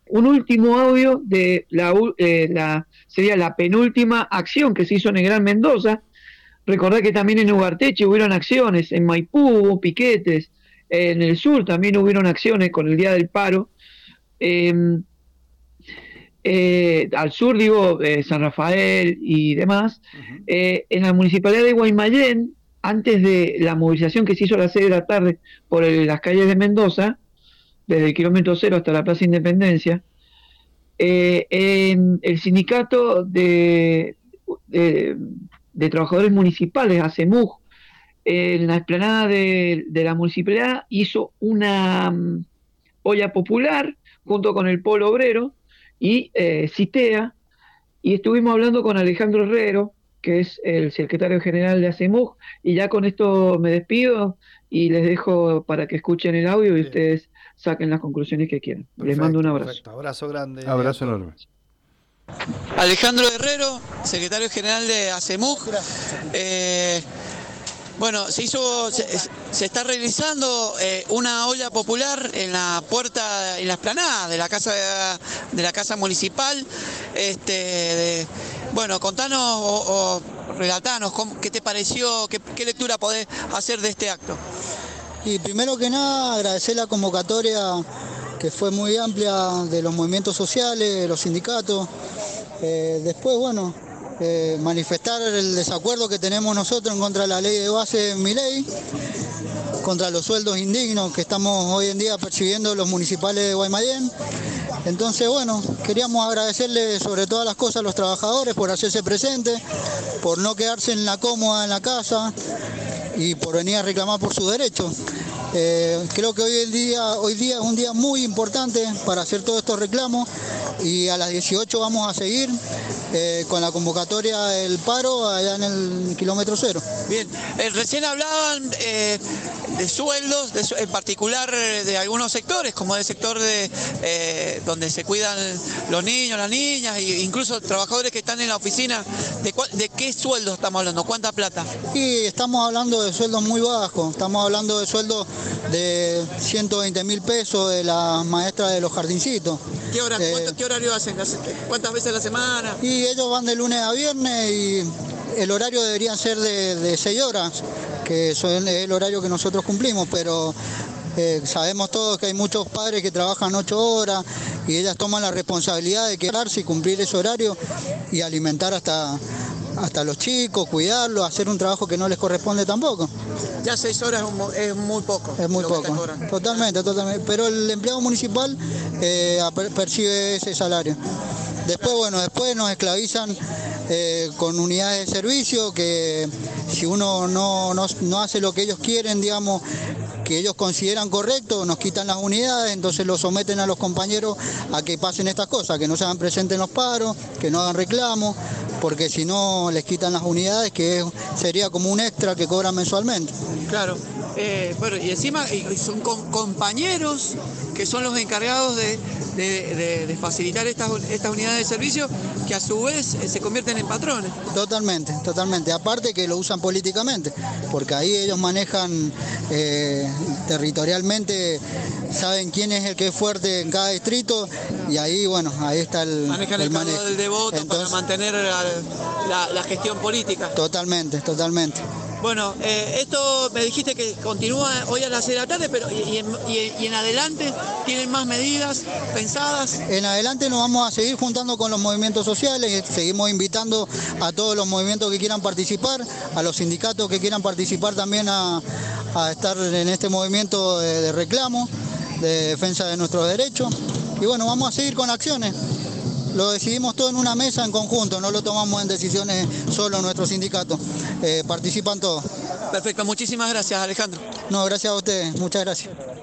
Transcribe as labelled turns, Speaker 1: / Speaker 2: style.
Speaker 1: Un último audio de sería la penúltima acción que se hizo en el Gran Mendoza. Recordad que también en Ugarteche hubieron acciones, en Maipú hubo piquetes, en el sur también hubieron acciones con el Día del Paro. Al sur, digo, San Rafael y demás. En la municipalidad de Guaymallén, antes de la movilización que se hizo a las 6 de la tarde por las calles de Mendoza, desde el kilómetro 0 hasta la Plaza Independencia, en el sindicato de trabajadores municipales, ACEMUG, en la explanada de la municipalidad, hizo una olla popular junto con el Polo Obrero y CITEA, y estuvimos hablando con Alejandro Herrero, que es el secretario general de ACEMUG, y ya con esto me despido y les dejo para que escuchen el audio y ustedes saquen las conclusiones que quieran.
Speaker 2: Perfecto,
Speaker 1: les mando un abrazo.
Speaker 2: Perfecto, abrazo grande.
Speaker 3: Abrazo enorme.
Speaker 4: Alejandro Herrero, secretario general de ACEMUG. Bueno, se está realizando una olla popular en la puerta, en la explanada de la casa municipal. Bueno, contanos o relatanos qué te pareció, qué lectura podés hacer de este acto.
Speaker 5: Y primero que nada, agradecer la convocatoria que fue muy amplia de los movimientos sociales, de los sindicatos. Después, bueno, manifestar el desacuerdo que tenemos nosotros en contra de la ley de base de Milei, contra los sueldos indignos que estamos hoy en día percibiendo los municipales de Guaymallén. Entonces, bueno, queríamos agradecerle sobre todas las cosas a los trabajadores por hacerse presentes, por no quedarse en la cómoda en la casa y por venir a reclamar por sus derechos. Creo que hoy día es un día muy importante para hacer todos estos reclamos y a las 18 vamos a seguir con la convocatoria del paro allá en el kilómetro 0.
Speaker 4: Bien, recién hablaban de sueldos, en particular de algunos sectores, como el sector donde se cuidan los niños, las niñas, e incluso trabajadores que están en la oficina. ¿De qué sueldos estamos hablando? ¿Cuánta plata?
Speaker 5: Y estamos hablando de sueldos muy bajos, estamos hablando de sueldos de 120.000 pesos de las maestras de los jardincitos.
Speaker 4: ¿Qué horario hacen? ¿Cuántas veces a la semana?
Speaker 5: Y ellos van de lunes a viernes y el horario debería ser de 6 horas, que es el horario que nosotros cumplimos, pero sabemos todos que hay muchos padres que trabajan 8 horas y ellas toman la responsabilidad de quedarse y cumplir ese horario y alimentar hasta los chicos, cuidarlos, hacer un trabajo que no les corresponde tampoco.
Speaker 4: Ya 6 horas es muy poco.
Speaker 5: Es muy poco, totalmente. Pero el empleado municipal percibe ese salario. Después nos esclavizan con unidades de servicio que si uno no hace lo que ellos quieren, digamos, que ellos consideran correcto, nos quitan las unidades, entonces los someten a los compañeros a que pasen estas cosas, que no se hagan presentes en los paros, que no hagan reclamos, porque si no les quitan las unidades, que sería como un extra que cobran mensualmente.
Speaker 4: Claro. Bueno, y encima son compañeros que son los encargados de facilitar estas unidades de servicio, que a su vez se convierten en patrones.
Speaker 5: Totalmente. Aparte que lo usan políticamente, porque ahí ellos manejan territorialmente, saben quién es el que es fuerte en cada distrito, y ahí, bueno, ahí está
Speaker 4: manejan el manejo del devoto. Entonces, para mantener la gestión política.
Speaker 5: Totalmente.
Speaker 4: Bueno, esto me dijiste que continúa hoy a las 6 de la tarde, pero y en adelante tienen más medidas pensadas.
Speaker 5: En adelante nos vamos a seguir juntando con los movimientos sociales, seguimos invitando a todos los movimientos que quieran participar, a los sindicatos que quieran participar también a estar en este movimiento de reclamo, de defensa de nuestros derechos. Y bueno, vamos a seguir con acciones. Lo decidimos todo en una mesa en conjunto, no lo tomamos en decisiones solo nuestros sindicatos, participan todos.
Speaker 4: Perfecto, muchísimas gracias, Alejandro.
Speaker 5: No, gracias a ustedes, muchas gracias.